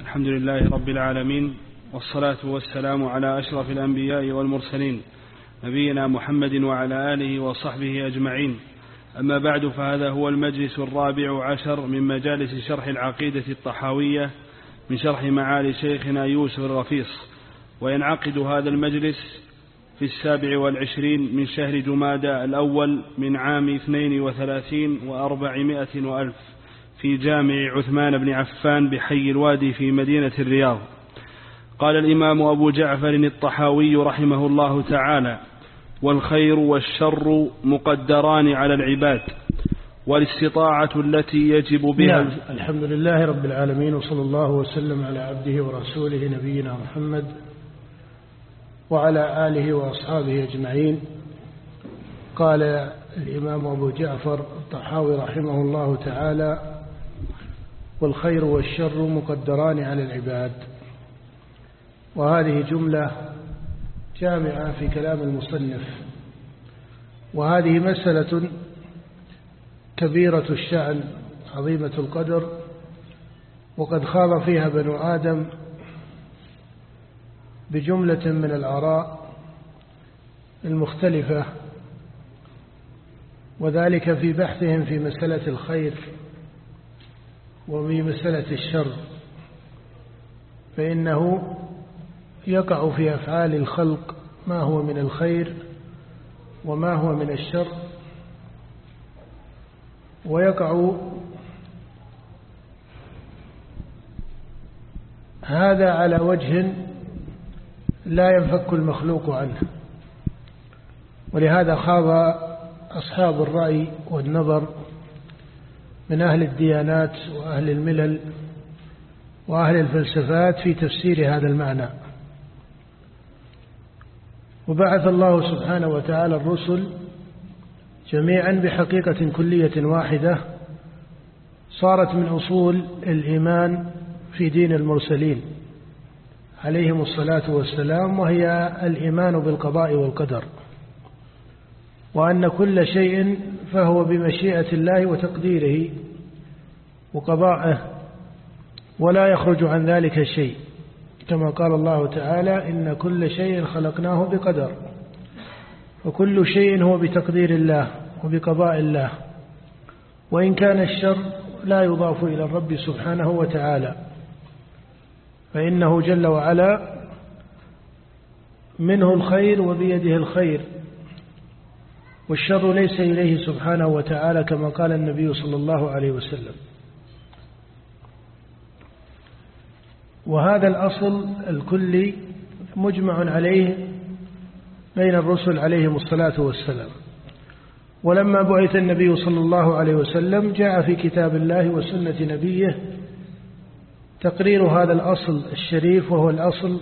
الحمد لله رب العالمين، والصلاة والسلام على أشرف الأنبياء والمرسلين نبينا محمد وعلى آله وصحبه أجمعين. أما بعد، فهذا هو المجلس 14 من مجالس شرح العقيدة الطحاوية من شرح معالي شيخنا يوسف الرفيص، وينعقد هذا المجلس في 27 من شهر جمادى الأول من عام 32 و400 وألف في جامع عثمان بن عفان بحي الوادي في مدينة الرياض. قال الإمام أبو جعفر الطحاوي رحمه الله تعالى: والخير والشر مقدران على العباد، والاستطاعة التي يجب بها الحمد لله رب العالمين، وصلى الله وسلم على عبده ورسوله نبينا محمد وعلى آله وأصحابه أجمعين. قال الإمام أبو جعفر الطحاوي رحمه الله تعالى: والخير والشر مقدران على العباد. وهذه جملة جامعة في كلام المصنف، وهذه مسألة كبيرة الشأن عظيمة القدر، وقد خاض فيها بنو آدم بجملة من الآراء المختلفة، وذلك في بحثهم في مسألة الخير وفي مسألة الشر، فإنه يقع في أفعال الخلق ما هو من الخير وما هو من الشر، ويقع هذا على وجه لا ينفك المخلوق عنه. ولهذا خاض أصحاب الرأي والنظر من أهل الديانات وأهل الملل وأهل الفلسفات في تفسير هذا المعنى. وبعث الله سبحانه وتعالى الرسل جميعا بحقيقة كلية واحدة صارت من أصول الإيمان في دين المرسلين عليهم الصلاة والسلام، وهي الإيمان بالقضاء والقدر، وأن كل شيء فهو بمشيئة الله وتقديره وقضاءه، ولا يخرج عن ذلك شيء، كما قال الله تعالى: إن كل شيء خلقناه بقدر. وكل شيء هو بتقدير الله وبقضاء الله، وإن كان الشر لا يضاف إلى الرب سبحانه وتعالى، فإنه جل وعلا منه الخير وبيده الخير، والشر ليس إليه سبحانه وتعالى، كما قال النبي صلى الله عليه وسلم. وهذا الأصل الكلي مجمع عليه بين الرسل عليهم الصلاة والسلام. ولما بعث النبي صلى الله عليه وسلم جاء في كتاب الله وسنة نبيه تقرير هذا الأصل الشريف، وهو الأصل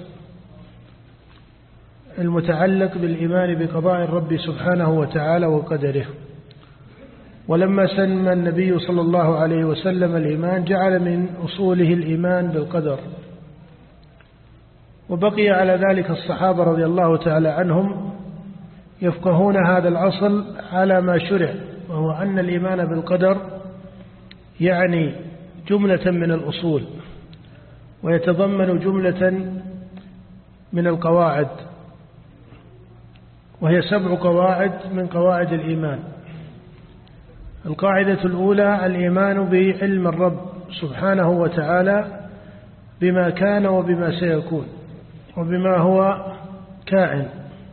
المتعلق بالإيمان بقضاء الرب سبحانه وتعالى وقدره. ولما سمى النبي صلى الله عليه وسلم الإيمان جعل من أصوله الإيمان بالقدر، وبقي على ذلك الصحابة رضي الله تعالى عنهم يفقهون هذا الأصل على ما شرع، وهو أن الإيمان بالقدر يعني جملة من الأصول، ويتضمن جملة من القواعد، وهي 7 قواعد من قواعد الإيمان. القاعدة الأولى الإيمان بعلم الرب سبحانه وتعالى بما كان وبما سيكون وبما هو كائن،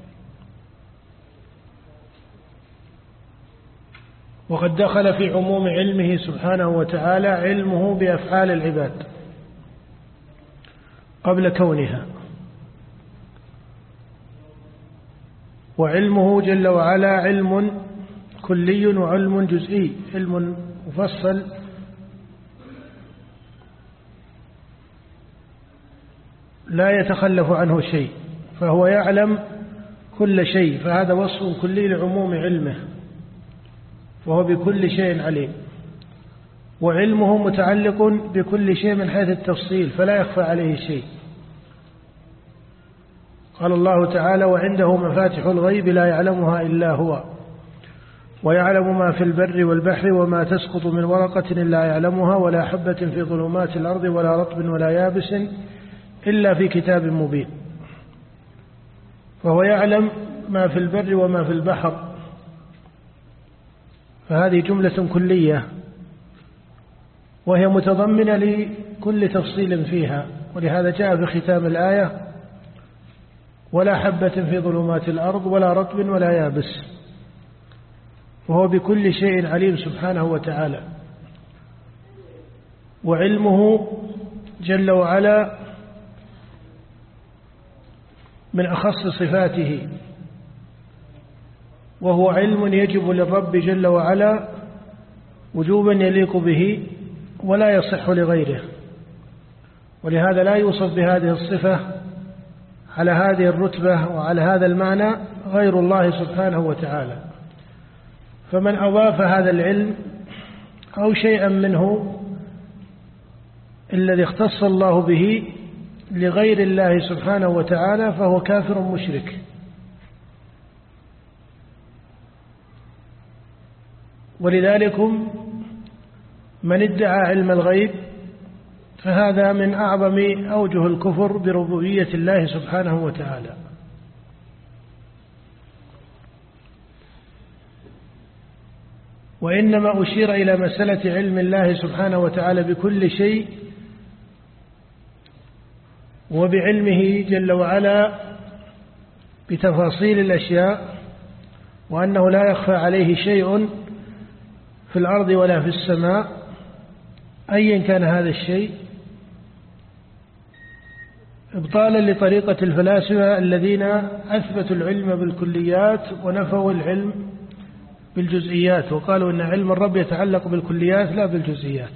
وقد دخل في عموم علمه سبحانه وتعالى علمه بأفعال العباد قبل كونها، وعلمه جل وعلا علم كلي وعلم جزئي، علم مفصل لا يتخلف عنه شيء، فهو يعلم كل شيء، فهذا وصف كلي لعموم علمه، وهو بكل شيء عليم. وعلمه متعلق بكل شيء من حيث التفصيل، فلا يخفى عليه شيء. قال الله تعالى: وعنده مفاتح الغيب لا يعلمها إلا هو. ويعلم ما في البر والبحر وما تسقط من ورقة إلا يعلمها ولا حبة في ظلمات الأرض ولا رطب ولا يابس إلا في كتاب مبين. فهو يعلم ما في البر وما في البحر، فهذه جملة كلية وهي متضمنة لكل تفصيل فيها، ولهذا جاء في ختام الآية ولا حبة في ظلمات الأرض ولا رطب ولا يابس، وهو بكل شيء عليم سبحانه وتعالى. وعلمه جل وعلا من أخص صفاته، وهو علم يجب للرب جل وعلا وجوبا يليق به ولا يصح لغيره، ولهذا لا يوصف بهذه الصفة على هذه الرتبة وعلى هذا المعنى غير الله سبحانه وتعالى. فمن أضاف هذا العلم أو شيئا منه الذي اختص الله به لغير الله سبحانه وتعالى فهو كافر مشرك. ولذلك من ادعى علم الغيب فهذا من أعظم أوجه الكفر بربوبية الله سبحانه وتعالى. وإنما أشير إلى مسألة علم الله سبحانه وتعالى بكل شيء وبعلمه جل وعلا بتفاصيل الأشياء، وأنه لا يخفى عليه شيء في الأرض ولا في السماء أيا كان هذا الشيء، إبطالا لطريقة الفلاسفة الذين أثبتوا العلم بالكليات ونفوا العلم بالجزئيات، وقالوا إن علم الرب يتعلق بالكليات لا بالجزئيات.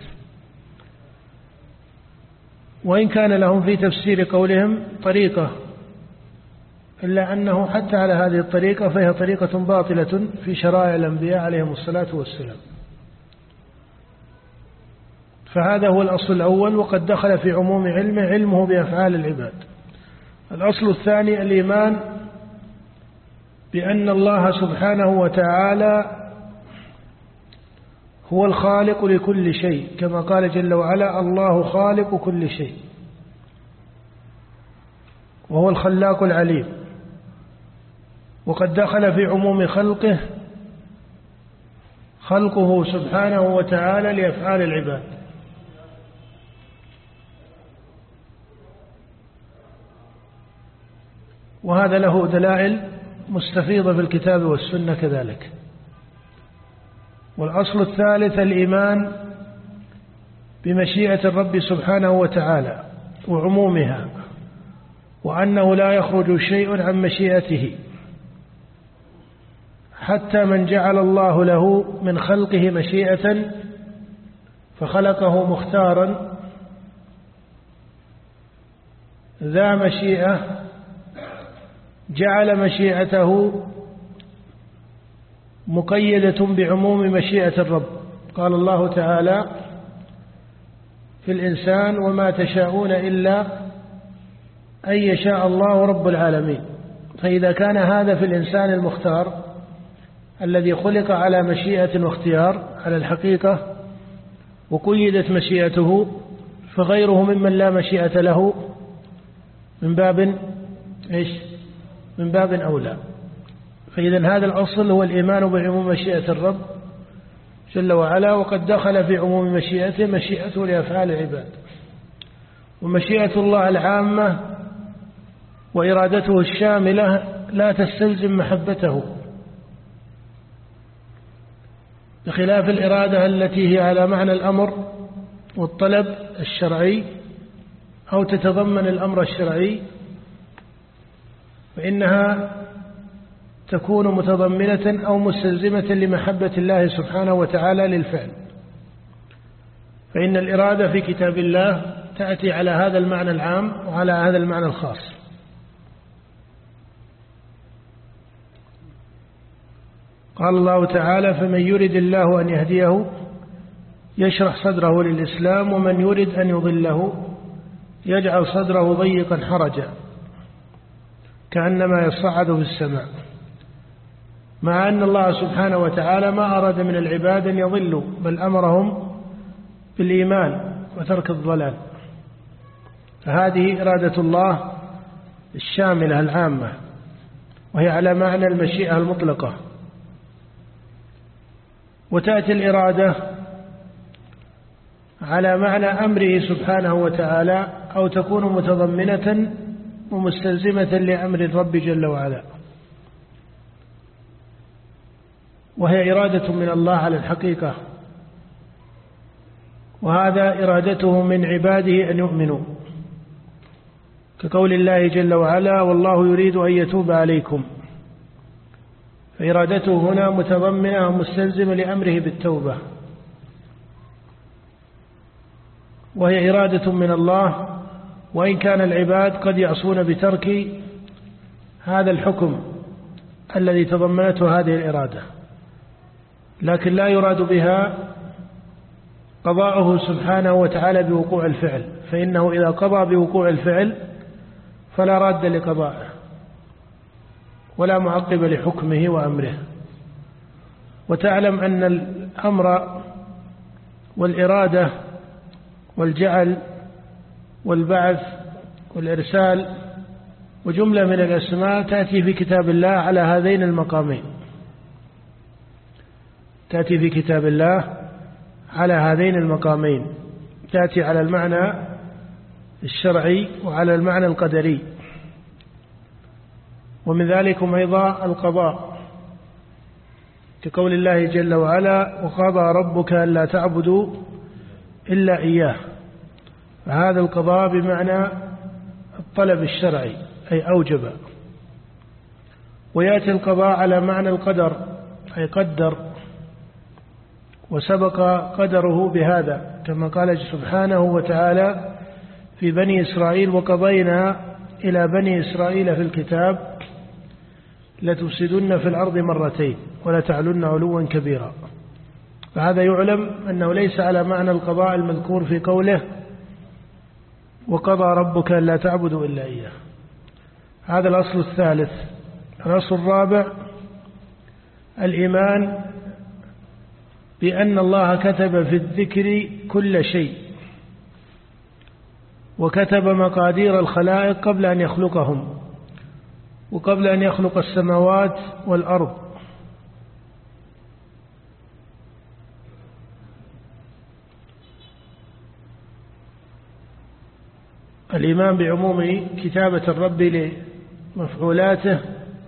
وإن كان لهم في تفسير قولهم طريقة، إلا أنه حتى على هذه الطريقة فهي طريقة باطلة في شرائع الأنبياء عليهم الصلاة والسلام. فهذا هو الأصل الأول، وقد دخل في عموم علمه بأفعال العباد. الأصل الثاني الإيمان بأن الله سبحانه وتعالى هو الخالق لكل شيء، كما قال جل وعلا الله خالق كل شيء، وهو الخلاق العليم. وقد دخل في عموم خلقه سبحانه وتعالى لأفعال العباد. وهذا له دلائل مستفيضة في الكتاب والسنة كذلك. والأصل الثالث الإيمان بمشيئة الرب سبحانه وتعالى وعمومها، وأنه لا يخرج شيء عن مشيئته، حتى من جعل الله له من خلقه مشيئة فخلقه مختارا ذا مشيئة جعل مشيئته مقيدة بعموم مشيئة الرب. قال الله تعالى في الإنسان وما تشاءون إلا أن يشاء الله رب العالمين. فإذا كان هذا في الإنسان المختار الذي خلق على مشيئة واختيار على الحقيقة وقيدت مشيئته، فغيره ممن لا مشيئة له من باب أولى. فإذا هذا الأصل هو الإيمان بعموم مشيئة الرب جل وعلا. وقد دخل في عموم مشيئته لأفعال العباد. ومشيئة الله العامة وإرادته الشاملة لا تستلزم محبته، بخلاف الإرادة التي هي على معنى الأمر والطلب الشرعي أو تتضمن الأمر الشرعي، فإنها تكون متضمنة أو مستلزمة لمحبة الله سبحانه وتعالى للفعل. فإن الإرادة في كتاب الله تأتي على هذا المعنى العام وعلى هذا المعنى الخاص. قال الله تعالى فمن يرد الله أن يهديه يشرح صدره للإسلام ومن يرد أن يضله يجعل صدره ضيقا حرجا كأنما يصعد في السماء. مع أن الله سبحانه وتعالى ما أراد من العباد أن يضلوا، بل أمرهم بالإيمان وترك الضلال. فهذه إرادة الله الشاملة العامة، وهي على معنى المشيئة المطلقة. وتأتي الإرادة على معنى أمره سبحانه وتعالى، أو تكون متضمنة ومستلزمة لأمر الرب جل وعلا، وهي إرادة من الله على الحقيقة، وهذا إرادته من عباده أن يؤمنوا، كقول الله جل وعلا: والله يريد أن يتوب عليكم. فإرادته هنا متضمنة ومستلزمة لأمره بالتوبة، وهي إرادة من الله، وإن كان العباد قد يعصون بترك هذا الحكم الذي تضمنته هذه الإرادة، لكن لا يراد بها قضاؤه سبحانه وتعالى بوقوع الفعل، فإنه إذا قضى بوقوع الفعل فلا راد لقضائه ولا معقب لحكمه وأمره. وتعلم أن الأمر والإرادة والجعل والبعث والإرسال وجملة من الأسماء تأتي في كتاب الله على هذين المقامين، تأتي في كتاب الله على هذين المقامين، تأتي على المعنى الشرعي وعلى المعنى القدري. ومن ذلكم أيضا القضاء، كقول الله جل وعلا: وقضى ربك ألا تعبدوا إلا إياه. فهذا القضاء بمعنى الطلب الشرعي، أي أوجب. ويأتي القضاء على معنى القدر، أي قدر، وسبق قدره بهذا، كما قال سبحانه وتعالى في بني إسرائيل: وقضينا إلى بني إسرائيل في الكتاب لتفسدن في الأرض مرتين ولتعلن علوا كبيرا. فهذا يعلم أنه ليس على معنى القضاء المذكور في قوله: وقضى ربك ألا تعبدوا إلا إياه. هذا الأصل الثالث. الأصل الرابع: الإيمان بأن الله كتب في الذكر كل شيء، وكتب مقادير الخلائق قبل أن يخلقهم، وقبل أن يخلق السماوات والأرض. الإيمان بعموم كتابة الرب لمفعولاته،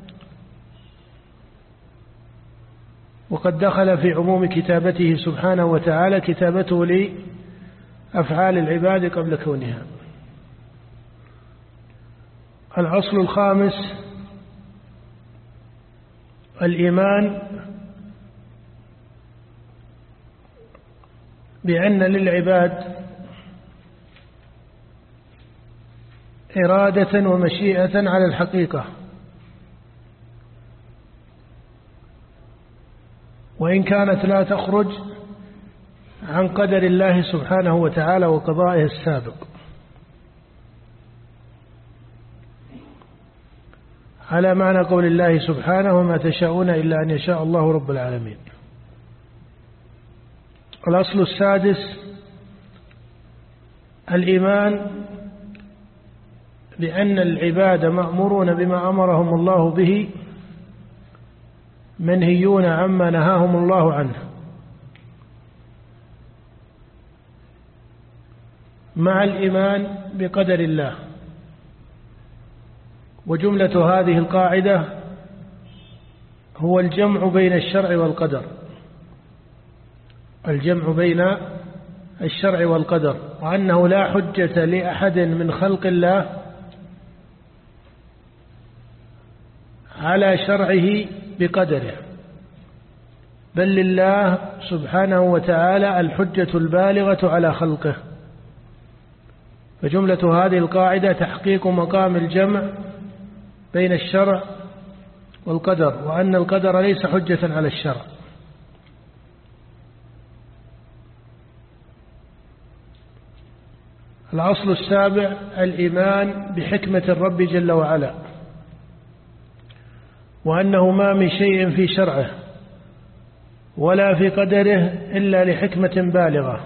وقد دخل في عموم كتابته سبحانه وتعالى كتابته لأفعال العباد قبل كونها. الأصل الخامس: الإيمان بأن للعباد إرادة ومشيئة على الحقيقة، وإن كانت لا تخرج عن قدر الله سبحانه وتعالى وقضائه السابق، على معنى قول الله سبحانه: وما تشاءون إلا أن يشاء الله رب العالمين. الأصل السادس: الإيمان بأن العباد مأمورون بما أمرهم الله به، منهيون عما نهاهم الله عنه، مع الإيمان بقدر الله. وجملة هذه القاعدة هو الجمع بين الشرع والقدر، الجمع بين الشرع والقدر، وأنه لا حجة لأحد من خلق الله على شرعه بقدره، بل لله سبحانه وتعالى الحجة البالغة على خلقه. فجملة هذه القاعدة تحقيق مقام الجمع بين الشرع والقدر، وأن القدر ليس حجة على الشرع. الأصل السابع: الإيمان بحكمة الرب جل وعلا، وأنه ما من شيء في شرعه ولا في قدره إلا لحكمة بالغة،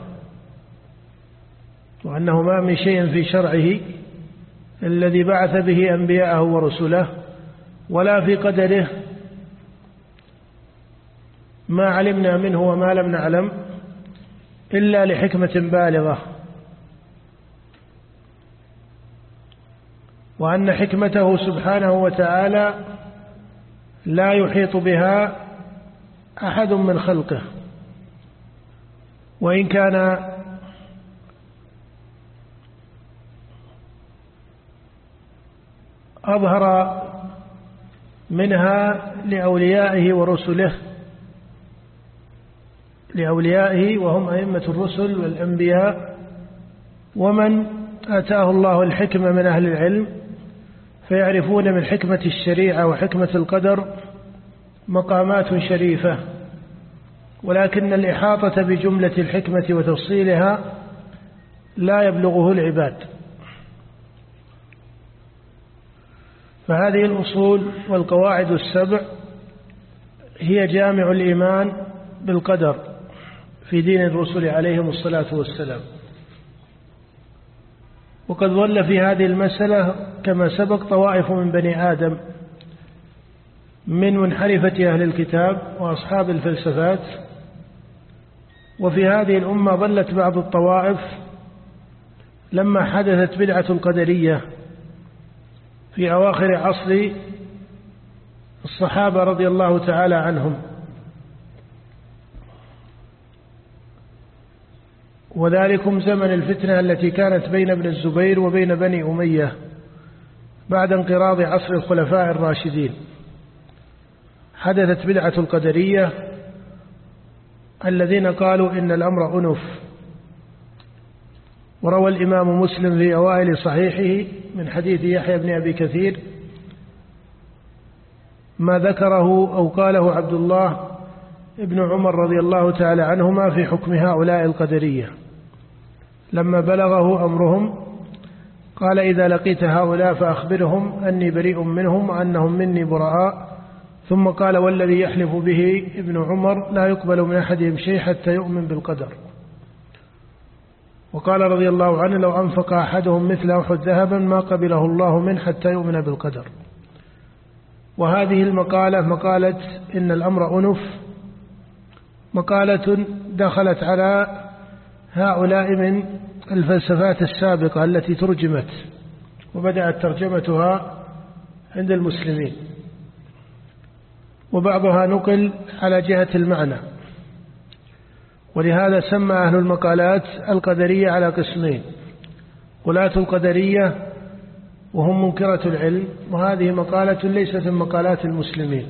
وأنه ما من شيء في شرعه الذي بعث به أنبياءه ورسله ولا في قدره ما علمنا منه وما لم نعلم إلا لحكمة بالغة، وأن حكمته سبحانه وتعالى لا يحيط بها أحد من خلقه، وإن كان أظهر منها لأوليائه ورسله، لأوليائه وهم أئمة الرسل والأنبياء ومن آتاه الله الحكمة من أهل العلم، فيعرفون من حكمة الشريعة وحكمة القدر مقامات شريفة، ولكن الإحاطة بجملة الحكمة وتفصيلها لا يبلغه العباد. فهذه الأصول والقواعد السبع هي جامع الإيمان بالقدر في دين الرسل عليهم الصلاة والسلام. وقد ظل في هذه المسألة كما سبق طوائف من بني آدم من منحرفة أهل الكتاب وأصحاب الفلسفات، وفي هذه الأمة ظلت بعض الطوائف لما حدثت بدعة القدرية في أواخر عصر الصحابة رضي الله تعالى عنهم، وذلكم زمن الفتنة التي كانت بين ابن الزبير وبين بني أمية بعد انقراض عصر الخلفاء الراشدين. حدثت بدعة القدرية الذين قالوا إن الأمر أنف. وروى الإمام مسلم في أوائل صحيحه من حديث يحيى بن أبي كثير ما ذكره أو قاله عبد الله ابن عمر رضي الله تعالى عنهما في حكم هؤلاء القدرية لما بلغه أمرهم، قال: إذا لقيت هؤلاء فأخبرهم أني بريء منهم وأنهم مني براء. ثم قال: والذي يحلف به ابن عمر لا يقبل من أحدهم شيء حتى يؤمن بالقدر. وقال رضي الله عنه: لو أنفق أحدهم مثل أحد ذهبا ما قبله الله منه حتى يؤمن بالقدر. وهذه المقالة مقالة إن الأمر أنف مقالة دخلت على هؤلاء من الفلسفات السابقة التي ترجمت وبدأت ترجمتها عند المسلمين، وبعضها نقل على جهة المعنى. ولهذا سمى أهل المقالات القدرية على قسمين: غلاة القدرية وهم منكرة العلم، وهذه مقالة ليست من مقالات المسلمين،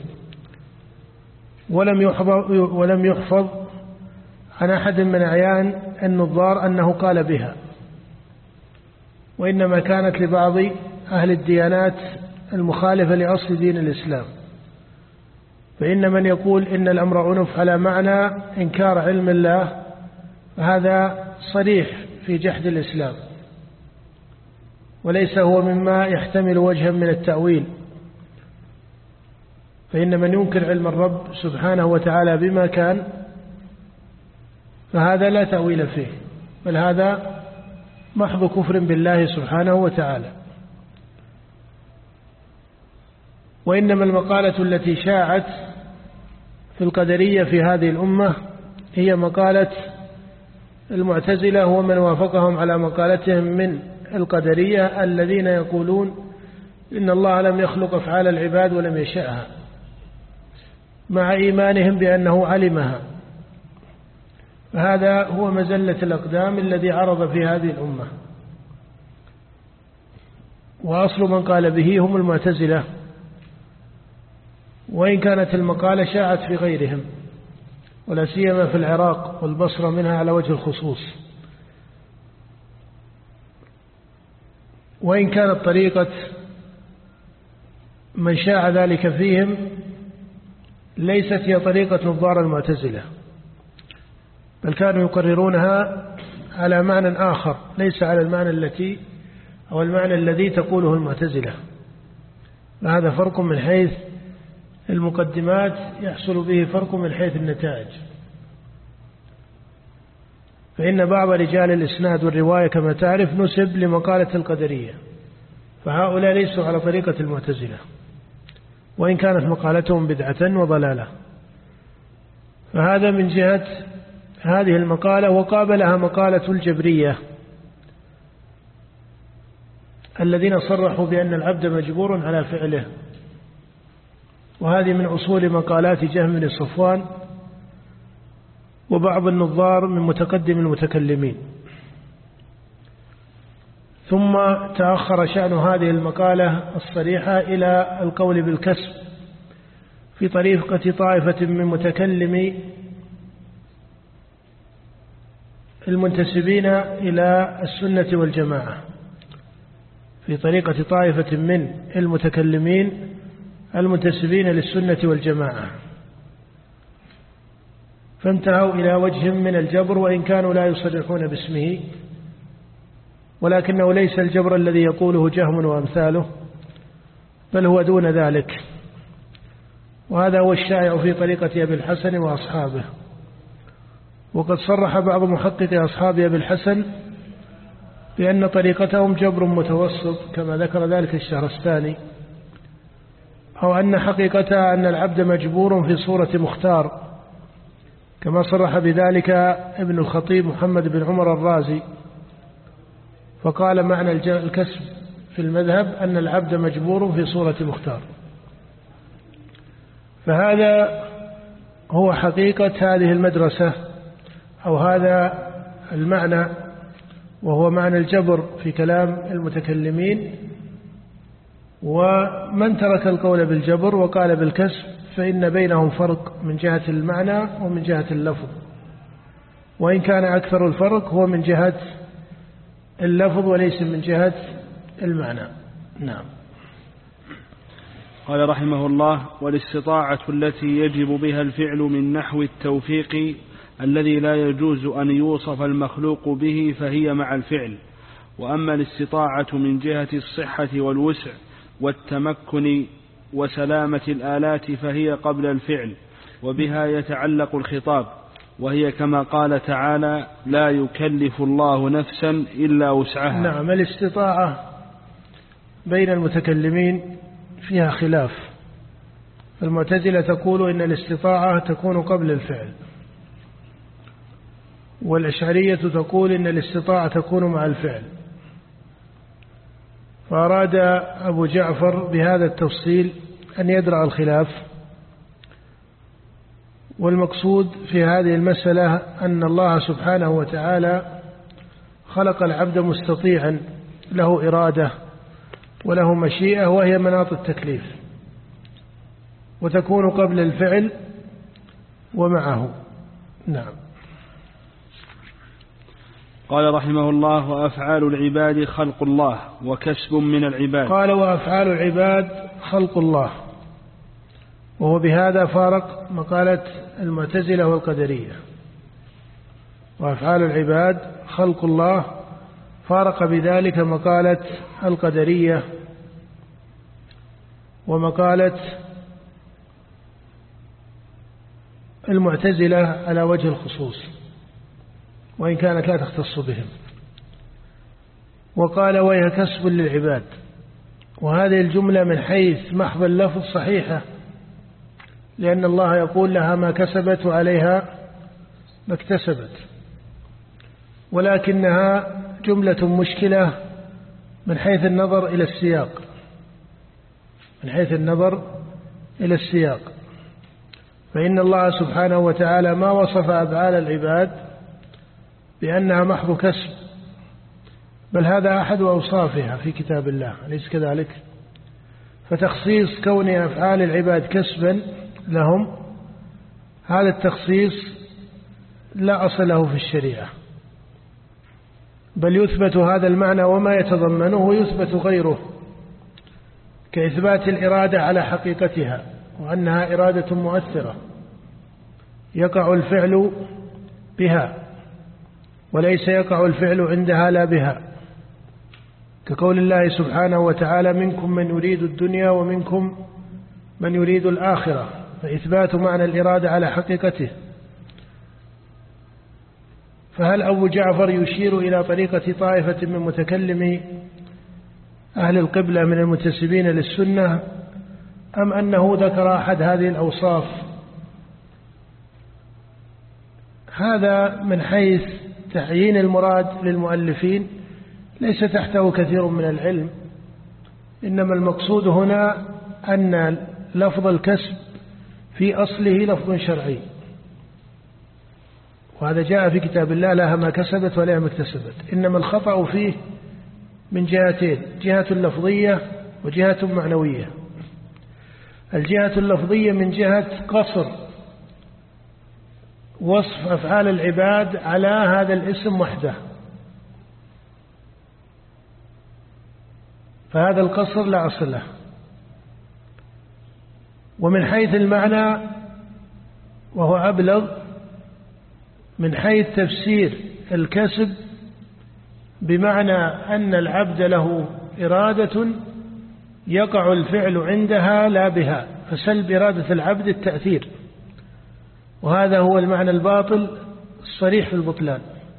ولم يحفظ عن أحد من أعيان النظار أنه قال بها، وإنما كانت لبعض أهل الديانات المخالفة لأصل دين الإسلام. فإن من يقول إن الأمر أنف على معنى إنكار علم الله فهذا صريح في جحد الإسلام، وليس هو مما يحتمل وجها من التأويل. فإن من ينكر علم الرب سبحانه وتعالى بما كان فهذا لا تأويل فيه، بل هذا محض كفر بالله سبحانه وتعالى. وإنما المقالة التي شاعت في القدرية في هذه الأمة هي مقالة المعتزلة ومن وافقهم على مقالتهم من القدرية الذين يقولون إن الله لم يخلق أفعال العباد ولم يشأها، مع إيمانهم بأنه علمها. فهذا هو مزلة الأقدام الذي عرض في هذه الأمة، وأصل من قال به هم المعتزلة، وإن كانت المقالة شاعت في غيرهم ولا سيما في العراق والبصرة منها على وجه الخصوص. وإن كانت طريقة من شاع ذلك فيهم ليست هي طريقة نظار المعتزلة، بل كانوا يقررونها على معنى آخر ليس على المعنى الذي تقوله المعتزلة. وهذا فرق من حيث المقدمات يحصل به فرق من حيث النتائج، فإن بعض رجال الإسناد والرواية كما تعرف نسب لمقالة القدرية، فهؤلاء ليسوا على طريقة المعتزلة وإن كانت مقالتهم بدعة وضلالة. فهذا من جهة هذه المقالة. وقابلها مقالة الجبرية الذين صرحوا بأن العبد مجبور على فعله، وهذه من أصول مقالات جهم بن صفوان وبعض النظار من متقدم المتكلمين. ثم تأخر شأن هذه المقالة الصريحة إلى القول بالكسب في طريقة طائفة من متكلمي المنتسبين إلى السنة والجماعة، في طريقة طائفة من المتكلمين المنتسبين للسنة والجماعة، فانتهوا إلى وجه من الجبر وإن كانوا لا يصرحون باسمه، ولكنه ليس الجبر الذي يقوله جهم وأمثاله، بل هو دون ذلك. وهذا هو الشائع في طريقة أبي الحسن وأصحابه. وقد صرح بعض محققي أصحاب أبي الحسن بأن طريقتهم جبر متوسط كما ذكر ذلك الشهرستاني، أو أن حقيقتها أن العبد مجبور في صورة مختار كما صرح بذلك ابن الخطيب محمد بن عمر الرازي، فقال معنى الكسب في المذهب أن العبد مجبور في صورة مختار. فهذا هو حقيقة هذه المدرسة أو هذا المعنى، وهو معنى الجبر في كلام المتكلمين. ومن ترك القول بالجبر وقال بالكسب فإن بينهم فرق من جهة المعنى ومن جهة اللفظ، وإن كان أكثر الفرق هو من جهة اللفظ وليس من جهة المعنى. نعم. قال رحمه الله: والاستطاعة التي يجب بها الفعل من نحو التوفيق الذي لا يجوز أن يوصف المخلوق به فهي مع الفعل. وأما الاستطاعة من جهة الصحة والوسع والتمكن وسلامة الآلات فهي قبل الفعل، وبها يتعلق الخطاب، وهي كما قال تعالى: لا يكلف الله نفسا إلا وسعها. نعم. الاستطاعة بين المتكلمين فيها خلاف. المعتزلة تقول إن الاستطاعة تكون قبل الفعل، والأشعرية تقول إن الاستطاعة تكون مع الفعل. فأراد أبو جعفر بهذا التفصيل أن يدرع الخلاف، والمقصود في هذه المسألة أن الله سبحانه وتعالى خلق العبد مستطيعا له إرادة وله مشيئة، وهي مناط التكليف، وتكون قبل الفعل ومعه. نعم. قال رحمه الله: وأفعال العباد خلق الله وكسب من العباد. قال: وأفعال العباد خلق الله، وهو بهذا فارق مقالة المعتزلة والقدرية. وأفعال العباد خلق الله فارق بذلك مقالة القدرية ومقالة المعتزلة على وجه الخصوص، وإن كانت لا تختص بهم. وقال: وهي كسب للعباد. وهذه الجملة من حيث محض اللفظ صحيحة، لأن الله يقول: لها ما كسبت وعليها ما اكتسبت، ولكنها جملة مشكلة من حيث النظر إلى السياق، من حيث النظر إلى السياق. فإن الله سبحانه وتعالى ما وصف أفعال العباد بأنها محض كسب، بل هذا أحد أوصافها في كتاب الله، أليس كذلك؟ فتخصيص كون أفعال العباد كسبا لهم، هذا التخصيص لا أصل له في الشريعة، بل يثبت هذا المعنى وما يتضمنه يثبت غيره، كإثبات الإرادة على حقيقتها، وأنها إرادة مؤثرة يقع الفعل بها وليس يقع الفعل عندها لا بها، كقول الله سبحانه وتعالى: منكم من يريد الدنيا ومنكم من يريد الآخرة، فإثبات معنى الإرادة على حقيقته. فهل أبو جعفر يشير إلى طريقة طائفة من متكلمي أهل القبلة من المنتسبين للسنة، أم أنه ذكر أحد هذه الأوصاف؟ هذا من حيث تعيين المراد للمؤلفين ليس تحته كثير من العلم، إنما المقصود هنا أن لفظ الكسب في أصله لفظ شرعي، وهذا جاء في كتاب الله: لها ما كسبت ولها ما اكتسبت. إنما الخطأ فيه من جهتين: جهة لفظية وجهة معنوية. الجهة اللفظية من جهة قصر وصف أفعال العباد على هذا الاسم وحده، فهذا القصر لا أصل له. ومن حيث المعنى وهو أبلغ، من حيث تفسير الكسب بمعنى أن العبد له إرادة يقع الفعل عندها لا بها، فسلب إرادة العبد التأثير، وهذا هو المعنى الباطل الصريح في البطلان.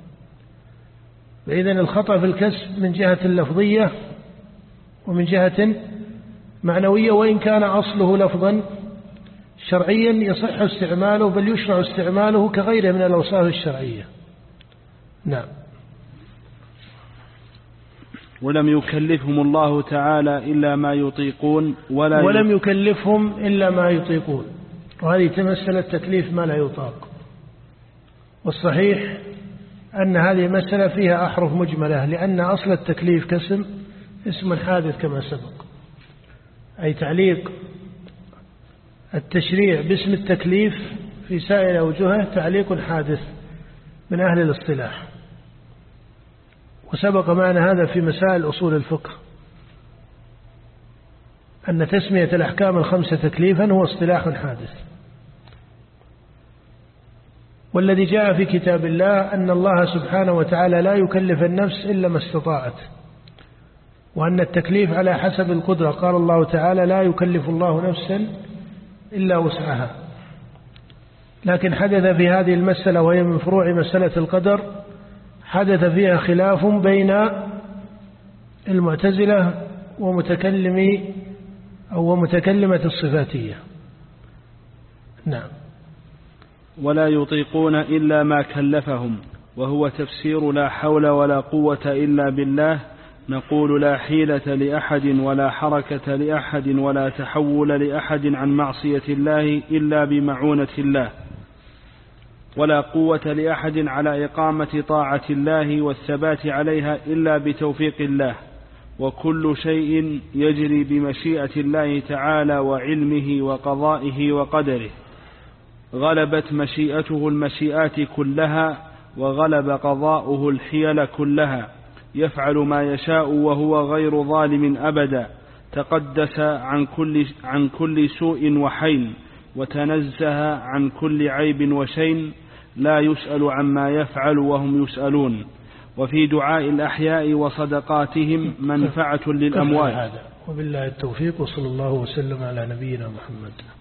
فإذن الخطأ في الكسب من جهة اللفظية ومن جهة معنوية، وإن كان أصله لفظا شرعيا يصح استعماله، بل يشرع استعماله كغيره من الأوصاف الشرعية. نعم. ولم يكلفهم الله تعالى إلا ما يطيقون ولم يكلفهم إلا ما يطيقون، وهذه تمثل التكليف ما لا يطاق. والصحيح أن هذه مسألة فيها أحرف مجملة، لأن أصل التكليف كاسم اسم حادث كما سبق، أي تعليق التشريع باسم التكليف في سائر أوجهه تعليق حادث من أهل الاصطلاح، وسبق معنا هذا في مسائل أصول الفقه، أن تسمية الأحكام الخمسة تكليفا هو اصطلاح حادث. والذي جاء في كتاب الله أن الله سبحانه وتعالى لا يكلف النفس إلا ما استطاعت، وأن التكليف على حسب القدرة. قال الله تعالى: لا يكلف الله نفسا إلا وسعها. لكن حدث في هذه المسألة، وهي من فروع مسألة القدر، حدث فيها خلاف بين المعتزلة ومتكلمي أو متكلمة الصفاتية. نعم. ولا يطيقون إلا ما كلفهم، وهو تفسير لا حول ولا قوة إلا بالله. نقول: لا حيلة لأحد ولا حركة لأحد ولا تحول لأحد عن معصية الله إلا بمعونة الله، ولا قوة لأحد على إقامة طاعة الله والثبات عليها إلا بتوفيق الله. وكل شيء يجري بمشيئة الله تعالى وعلمه وقضائه وقدره. غلبت مشيئته المشيئات كلها، وغلب قضاؤه الحيل كلها. يفعل ما يشاء وهو غير ظالم أبدا. تقدس عن كل سوء وحين، وتنزه عن كل عيب وشين. لا يسأل عما يفعل وهم يسألون. وفي دعاء الأحياء وصدقاتهم منفعة للأموات. وبالله التوفيق، وصلى الله وسلم على نبينا محمد.